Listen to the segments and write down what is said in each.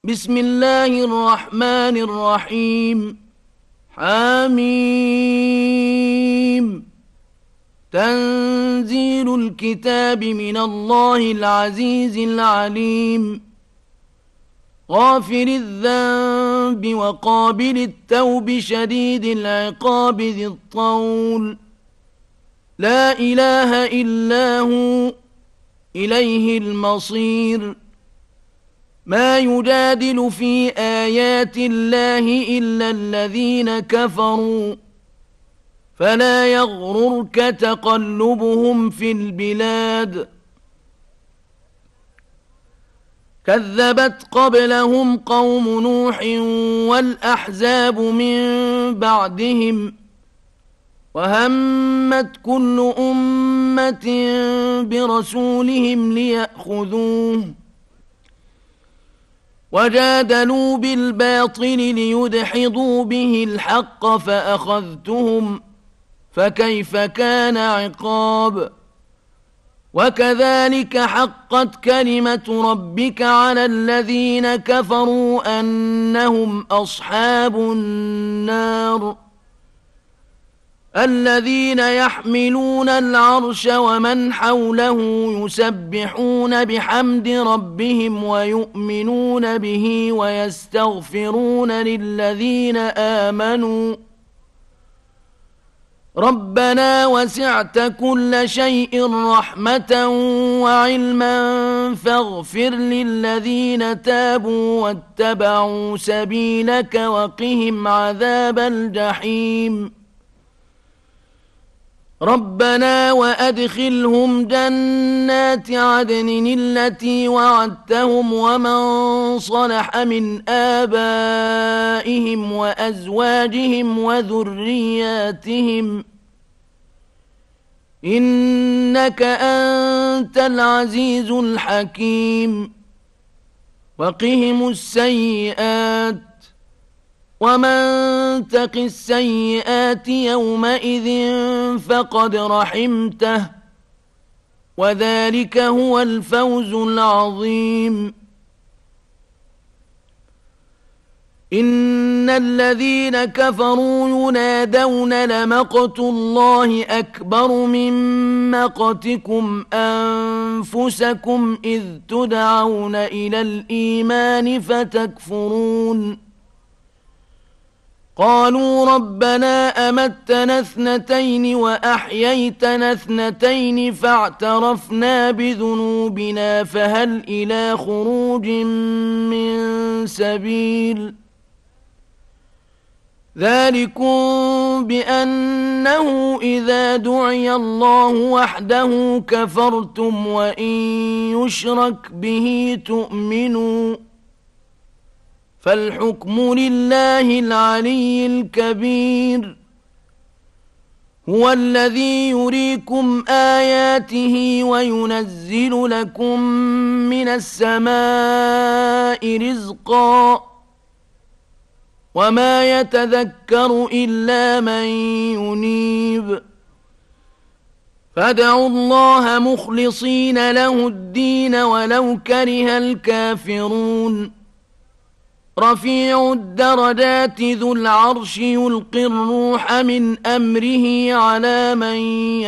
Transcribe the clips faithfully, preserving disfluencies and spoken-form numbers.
بسم الله الرحمن الرحيم. حميم. تنزيل الكتاب من الله العزيز العليم. غافر الذنب وقابل التوب شديد العقاب ذي الطول. لا إله إلا هو إليه المصير. ما يجادل في آيات الله إلا الذين كفروا فلا يغررك تقلبهم في البلاد. كذبت قبلهم قوم نوح والأحزاب من بعدهم وهمت كل أمة برسولهم ليأخذوه وجادلوا بالباطل ليدحضوا به الحق فأخذتهم فكيف كان عقاب. وكذلك حقت كلمة ربك على الذين كفروا أنهم أصحاب النار. الذين يحملون العرش ومن حوله يسبحون بحمد ربهم ويؤمنون به ويستغفرون للذين آمنوا ربنا وسعت كل شيء رحمة وعلما فاغفر للذين تابوا واتبعوا سبيلك وقهم عذاب الجحيم. ربنا وأدخلهم جنات عدن التي وعدتهم ومن صلح من آبائهم وأزواجهم وذرياتهم إنك أنت العزيز الحكيم. وقهم السيئات ومن تق السيئات يومئذ فقد رحمته وذلك هو الفوز العظيم. إن الذين كفروا ينادون لمقت الله أكبر من مقتكم أنفسكم إذ تدعون إلى الإيمان فتكفرون. قالوا ربنا أمتنا اثنتين وأحييتنا اثنتين فاعترفنا بذنوبنا فهل إلى خروج من سبيل. ذلكم بأنه إذا دعي الله وحده كفرتم وإن يشرك به تؤمنوا فالحكم لله العلي الكبير. هو الذي يريكم آياته وينزل لكم من السماء رزقا وما يتذكر إلا من ينيب. فادعوا الله مخلصين له الدين ولو كره الكافرون. رفيع الدرجات ذو العرش يلقي الروح من أمره على من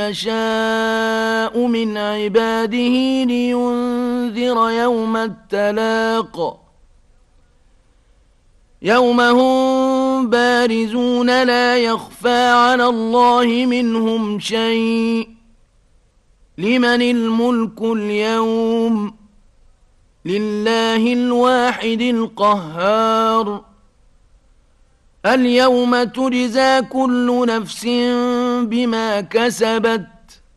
يشاء من عباده لينذر يوم التلاق. يوم هم بارزون لا يخفى على الله منهم شيء. لمن الملك اليوم؟ لله الواحد القهار. اليوم تجزى كل نفس بما كسبت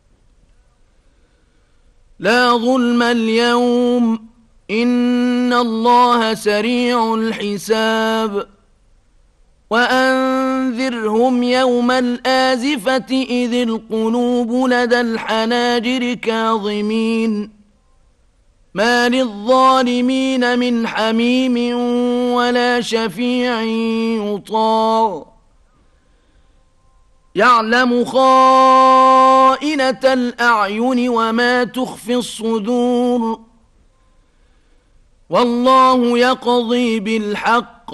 لا ظلم اليوم إن الله سريع الحساب. وأنذرهم يوم الآزفة إذ القلوب لدى الحناجر كاظمين ما للظالمين من حميم ولا شفيع يطاع. يعلم خائنة الأعين وما تخفي الصدور والله يقضي بالحق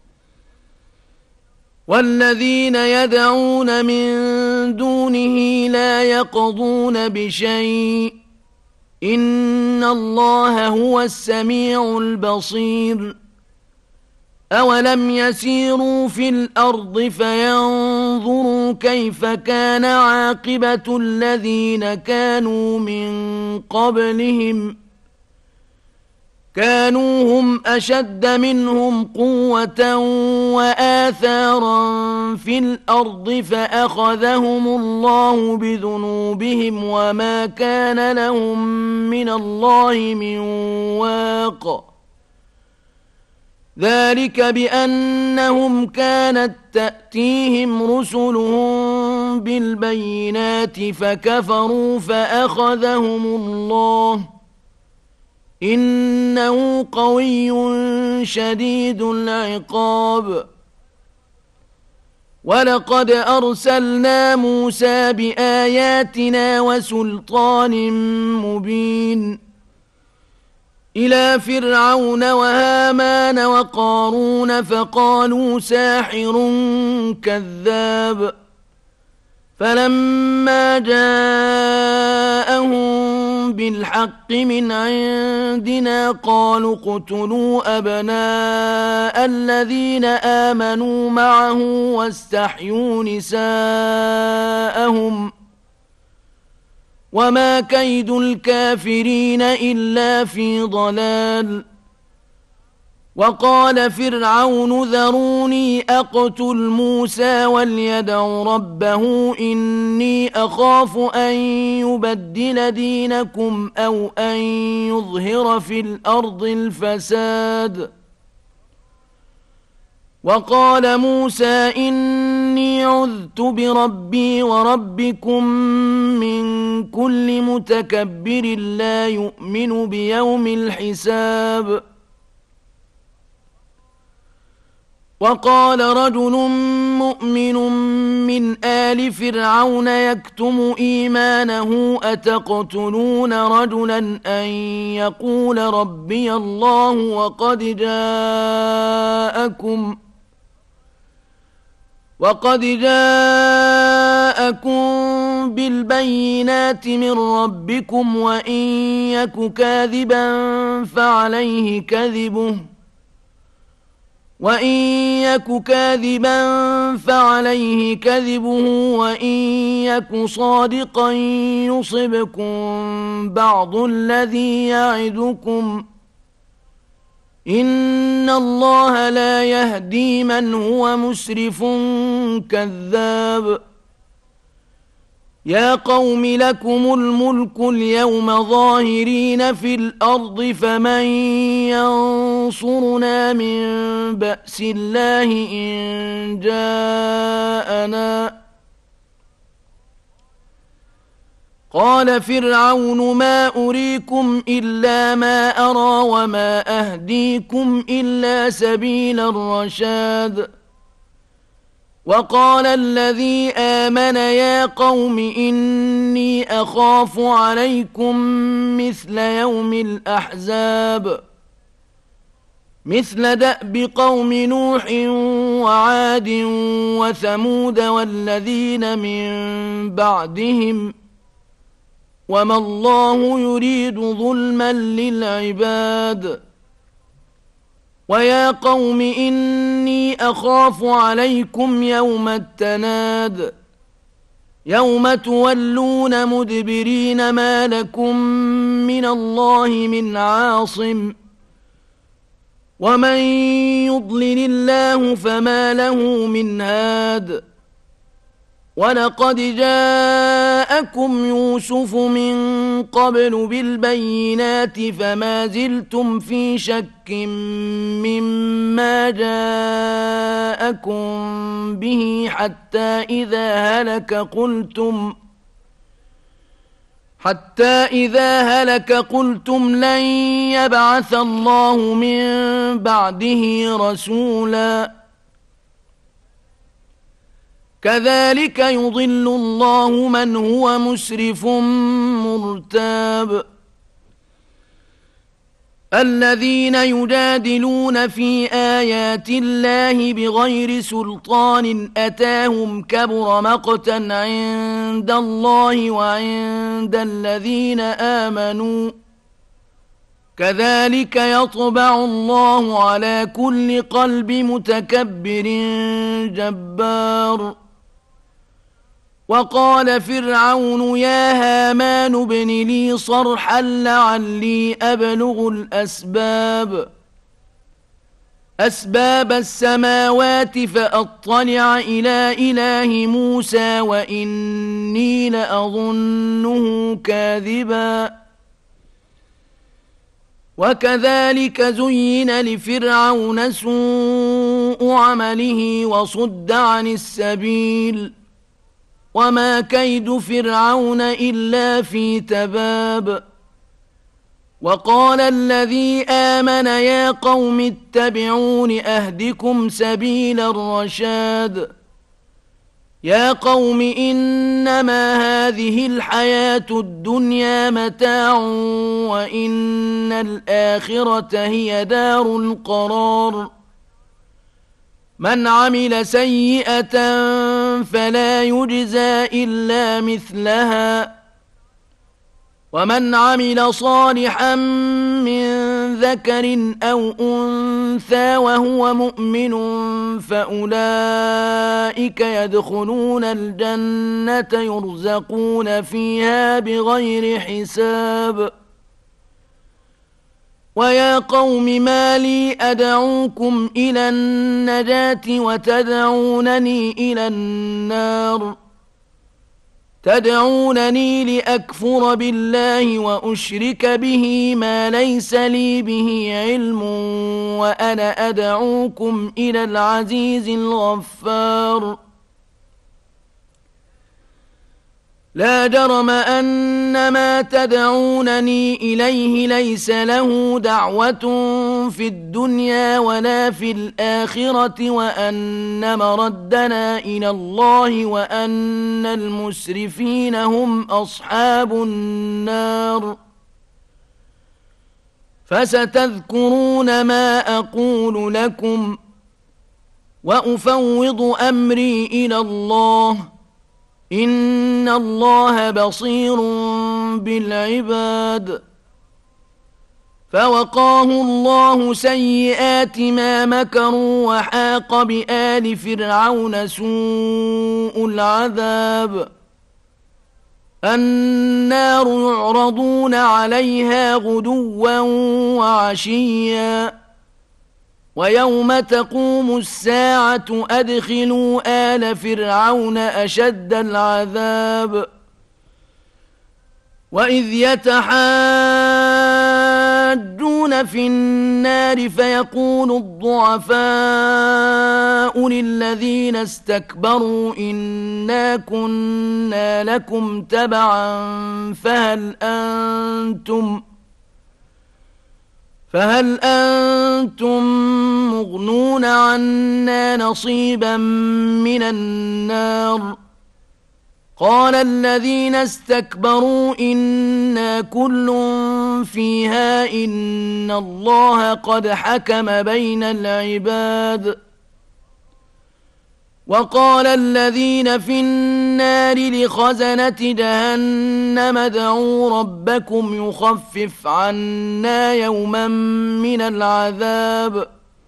والذين يدعون من دونه لا يقضون بشيء إن الله هو السميع البصير أولم يسيروا في الأرض فينظروا كيف كان عاقبة الذين كانوا من قبلهم كانوا هم أشد منهم قوة وآثارا في الأرض فأخذهم الله بذنوبهم وما كان لهم من الله من واق ذلك بأنهم كانت تأتيهم رسلهم بالبينات فكفروا فأخذهم الله إنه قوي شديد العقاب ولقد أرسلنا موسى بآياتنا وسلطان مبين إلى فرعون وهامان وقارون فقالوا ساحر كذاب فلما جاءهم بالحق من عندنا قالوا اقتلوا أبناء الذين آمنوا معه واستحيوا نساءهم وما كيد الكافرين إلا في ضلال وقال فرعون ذروني أقتل موسى وليدع ربه إني أخاف أن يبدل دينكم أو أن يظهر في الأرض الفساد وقال موسى إني عذت بربي وربكم من كل متكبر لا يؤمن بيوم الحساب وقال رجل مؤمن من آل فرعون يكتم إيمانه أتقتلون رجلا أن يقول ربي الله وقد جاءكم وقد جاءكم بالبينات من ربكم وإن يك كاذبا فعليه كذبه وإن يك كاذبا فعليه كذبه وإن يك صادقا يصبكم بعض الذي يعدكم إن الله لا يهدي من هو مسرف كذاب يا قوم لكم الملك اليوم ظاهرين في الأرض فمن ينصرنا من بأس الله إن جاءنا قال فرعون ما أريكم إلا ما أرى وما أهديكم إلا سبيل الرشاد وقال الذي آمن يا قوم إني أخاف عليكم مثل يوم الأحزاب مثل دأب قوم نوح وعاد وثمود والذين من بعدهم وما الله يريد ظلما للعباد ويا قوم إني أخاف عليكم يوم التناد يوم تولون مدبرين ما لكم من الله من عاصم ومن يضلل الله فما له من هاد ولقد جاءكم يوسف من قبل بالبينات فما زلتم في شك مما جاءكم به حتى إذا هلك قلتم حتى إذا هلك قلتم لن يبعث الله من بعده رسولا كذلك يضل الله من هو مسرف مرتاب الذين يجادلون في آيات الله بغير سلطان أتاهم كبر مقتا عند الله وعند الذين آمنوا كذلك يطبع الله على كل قلب متكبر جبار. وقال فرعون يا هامان ابن لي صرحا لعلي أبلغ الأسباب أسباب السماوات فأطلع إلى إله موسى وإني لأظنه كاذبا. وكذلك زين لفرعون سوء عمله وصد عن السبيل وما كيد فرعون إلا في تباب. وقال الذي آمن يا قوم اتبعون أهدكم سبيل الرشاد. يا قوم إنما هذه الحياة الدنيا متاع وإن الآخرة هي دار القرار. من عمل سيئة فلا يجزى إلا مثلها ومن عمل صالحا من ذكر أو أنثى وهو مؤمن فأولئك يدخلون الجنة يرزقون فيها بغير حساب. ويا قوم ما لي أدعوكم إلى النجاة وتدعونني إلى النار تدعونني لأكفر بالله وأشرك به ما ليس لي به علم وأنا أدعوكم إلى العزيز الغفار. لا جرم أن ما تدعونني إليه ليس له دعوة في الدنيا ولا في الآخرة وأن مردنا إلى الله وأن المسرفين هم أصحاب النار. فستذكرون ما أقول لكم وأفوض أمري إلى الله إن الله بصير بالعباد. فوقاه الله سيئات ما مكروا وحاق بآل فرعون سوء العذاب. النار يعرضون عليها غدوا وعشيا ويوم تقوم الساعة أدخلوا آل فرعون أشد العذاب. وإذ يتحاجون في النار فيقول الضعفاء للذين استكبروا إنا كنا لكم تبعا فهل أنتم فهل أنتم مغنون عنا نصيبا من النار. قال الذين استكبروا إنا كل فيها إن الله قد حكم بين العباد. وقال الذين في النار لخزنة جهنم ادعوا ربكم يخفف عنا يوما من العذاب.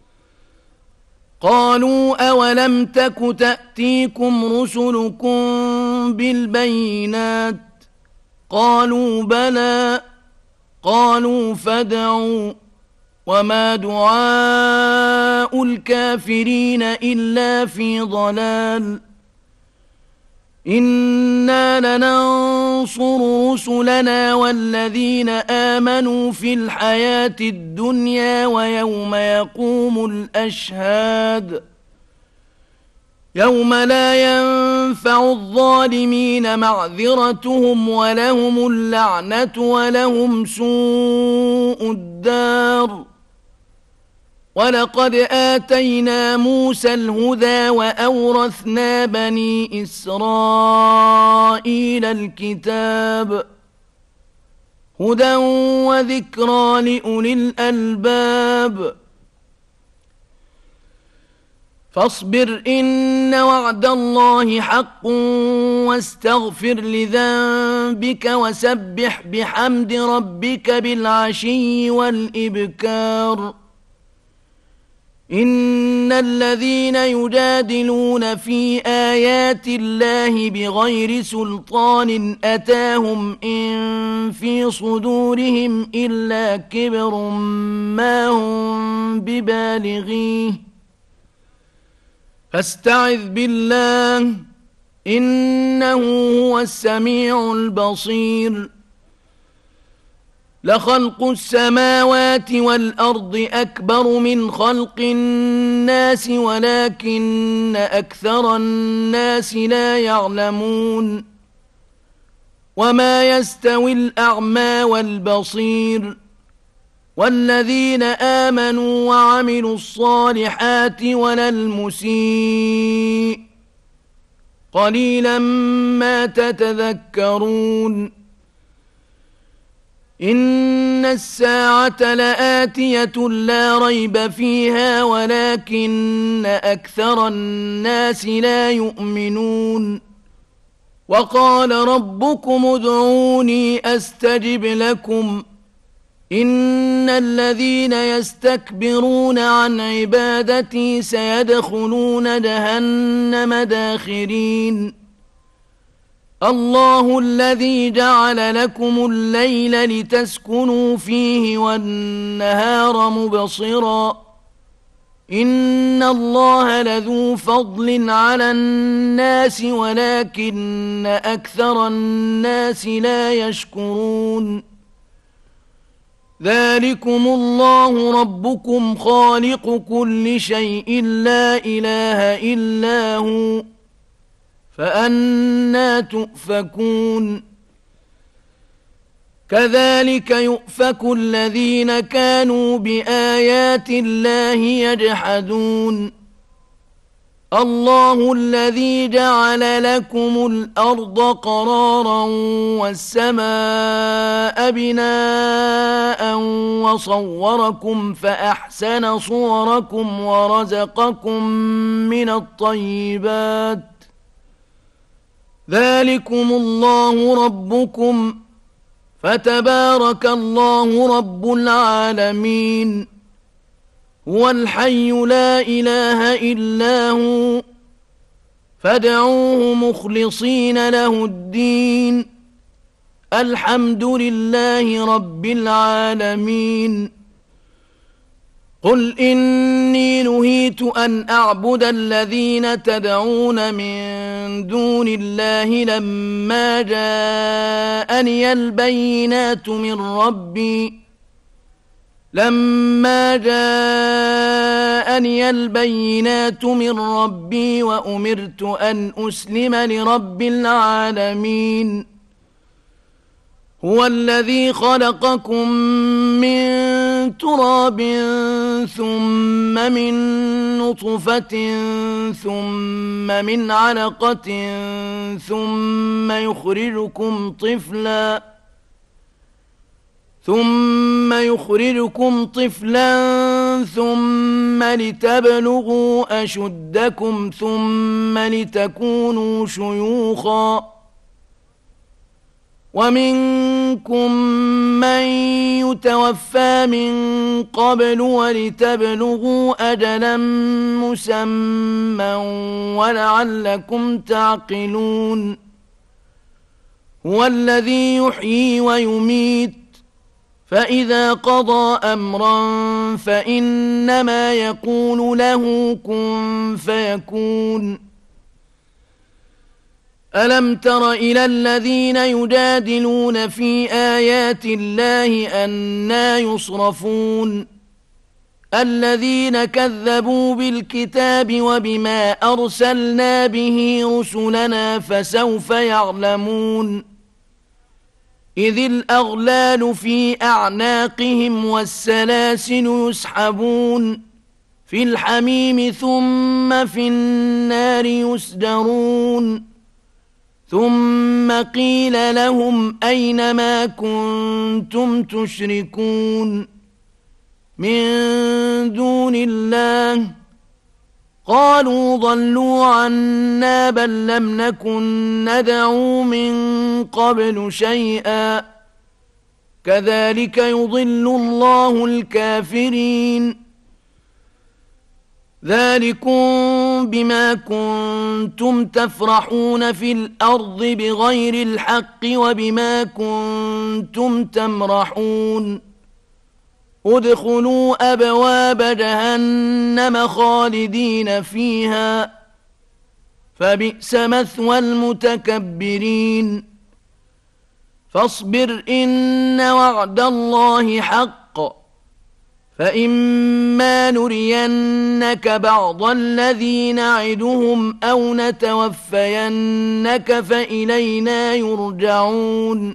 قالوا أولم تك تأتيكم رسلكم بالبينات قالوا بلى قالوا فادعوا وما دعاء الكافرين إلا في ضلال. إنا لننصر رسلنا والذين آمنوا في الحياة الدنيا ويوم يقوم الأشهاد يوم لا ينفع الظالمين معذرتهم ولهم اللعنة ولهم سوء الدار. ولقد آتينا موسى الهدى وأورثنا بني إسرائيل الكتاب هدى وذكرى لأولي الألباب فاصبر إن وعد الله حق واستغفر لذنبك وسبح بحمد ربك بالعشي والإبكار إن الذين يجادلون في آيات الله بغير سلطان أتاهم إن في صدورهم إلا كبر ما هم ببالغيه فاستعذ بالله إنه هو السميع البصير لخلق السماوات والأرض أكبر من خلق الناس ولكن أكثر الناس لا يعلمون وما يستوي الأعمى والبصير والذين آمنوا وعملوا الصالحات ولا المسيء قليلا ما تتذكرون إن الساعة لآتية لا ريب فيها ولكن أكثر الناس لا يؤمنون وقال ربكم ادعوني أستجب لكم إن الذين يستكبرون عن عبادتي سيدخلون جهنم داخرين الله الذي جعل لكم الليل لتسكنوا فيه والنهار مبصرا إن الله لذو فضل على الناس ولكن أكثر الناس لا يشكرون ذلكم الله ربكم خالق كل شيء لا إله إلا هو فأنى تؤفكون كذلك يؤفك الذين كانوا بآيات الله يجحدون الله الذي جعل لكم الأرض قرارا والسماء بناء وصوركم فأحسن صوركم ورزقكم من الطيبات ذلكم الله ربكم فتبارك الله رب العالمين هو الحي لا إله إلا هو فادعوه مخلصين له الدين الحمد لله رب العالمين قل إني نهيت أن أعبد الذين تدعون من دون الله لما جاءني البينات من ربي لما جاءني البينات من ربي وأمرت أن أسلم لرب العالمين هو الذي خلقكم من تراب ثم من نطفة ثم من علقة ثم يخرجكم طفلا ثم يخرجكم طفلا ثم لتبلغوا أشدكم ثم لتكونوا شيوخا ومنكم من يتوفى من قبل ولتبلغوا أجلا مسمى ولعلكم تعقلون هو الذي يحيي ويميت فإذا قضى أمرا فإنما يقول له كن فيكون ألم تر إلى الذين يجادلون في آيات الله أنى يصرفون الذين كذبوا بالكتاب وبما أرسلنا به رسلنا فسوف يعلمون إذ الأغلال في أعناقهم والسلاسل يسحبون في الحميم ثم في النار يسجرون ثم قيل لهم أين ما كنتم تشركون من دون الله قالوا ضلوا عنا بل لم نكن ندعو من قبل شيئا كذلك يضل الله الكافرين ذلكم بما كنتم تفرحون في الأرض بغير الحق وبما كنتم تمرحون ادخلوا أبواب جهنم خالدين فيها فبئس مثوى المتكبرين فاصبر إن وعد الله حق فإما نرينك بعض الذي نعدهم أو نتوفينك فإلينا يرجعون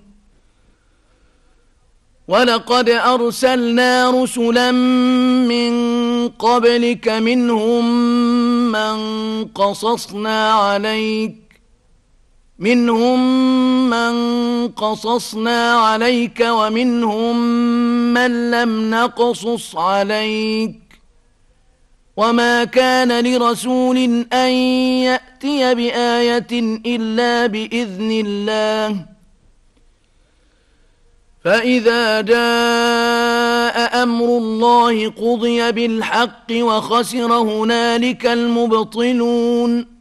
ولقد أرسلنا رسلا من قبلك منهم من قصصنا عليك منهم من قصصنا عليك ومنهم من لم نقصص عليك وما كان لرسول أن يأتي بآية إلا بإذن الله فإذا جاء أمر الله قضي بالحق وخسر هنالك المبطلون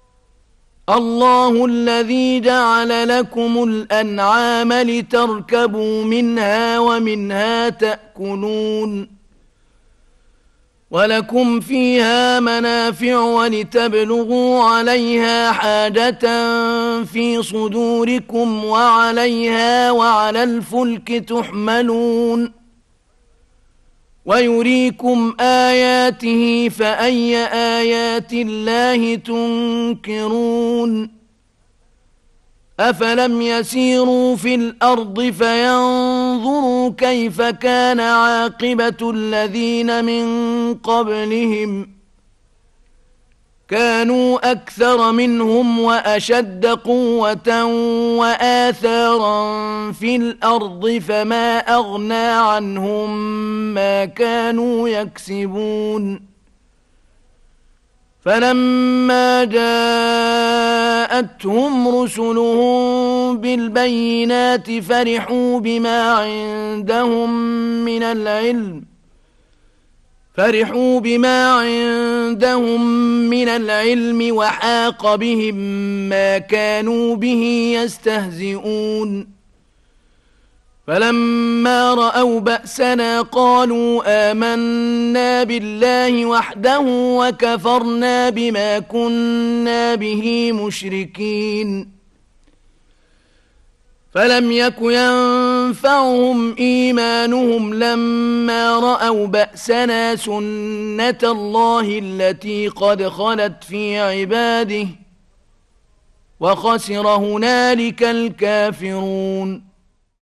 الله الذي جعل لكم الأنعام لتركبوا منها ومنها تأكلون ولكم فيها منافع ولتبلغوا عليها حاجة في صدوركم وعليها وعلى الفلك تحملون ويريكم آياته فأي آيات الله تنكرون أفلم يسيروا في الأرض فينظروا كيف كان عاقبة الذين من قبلهم كانوا أكثر منهم وأشد قوة وآثارا في الأرض فما أغنى عنهم ما كانوا يكسبون فلما جاءتهم رسلهم بالبينات فرحوا بما عندهم من العلم فرحوا بما عندهم من العلم وحاق بهم ما كانوا به يستهزئون فلما رأوا بأسنا قالوا آمنا بالله وحده وكفرنا بما كنا به مشركين فلم يك ينفعهم إيمانهم لما رأوا بأسنا سنة الله التي قد خلت في عباده وخسر هنالك الكافرون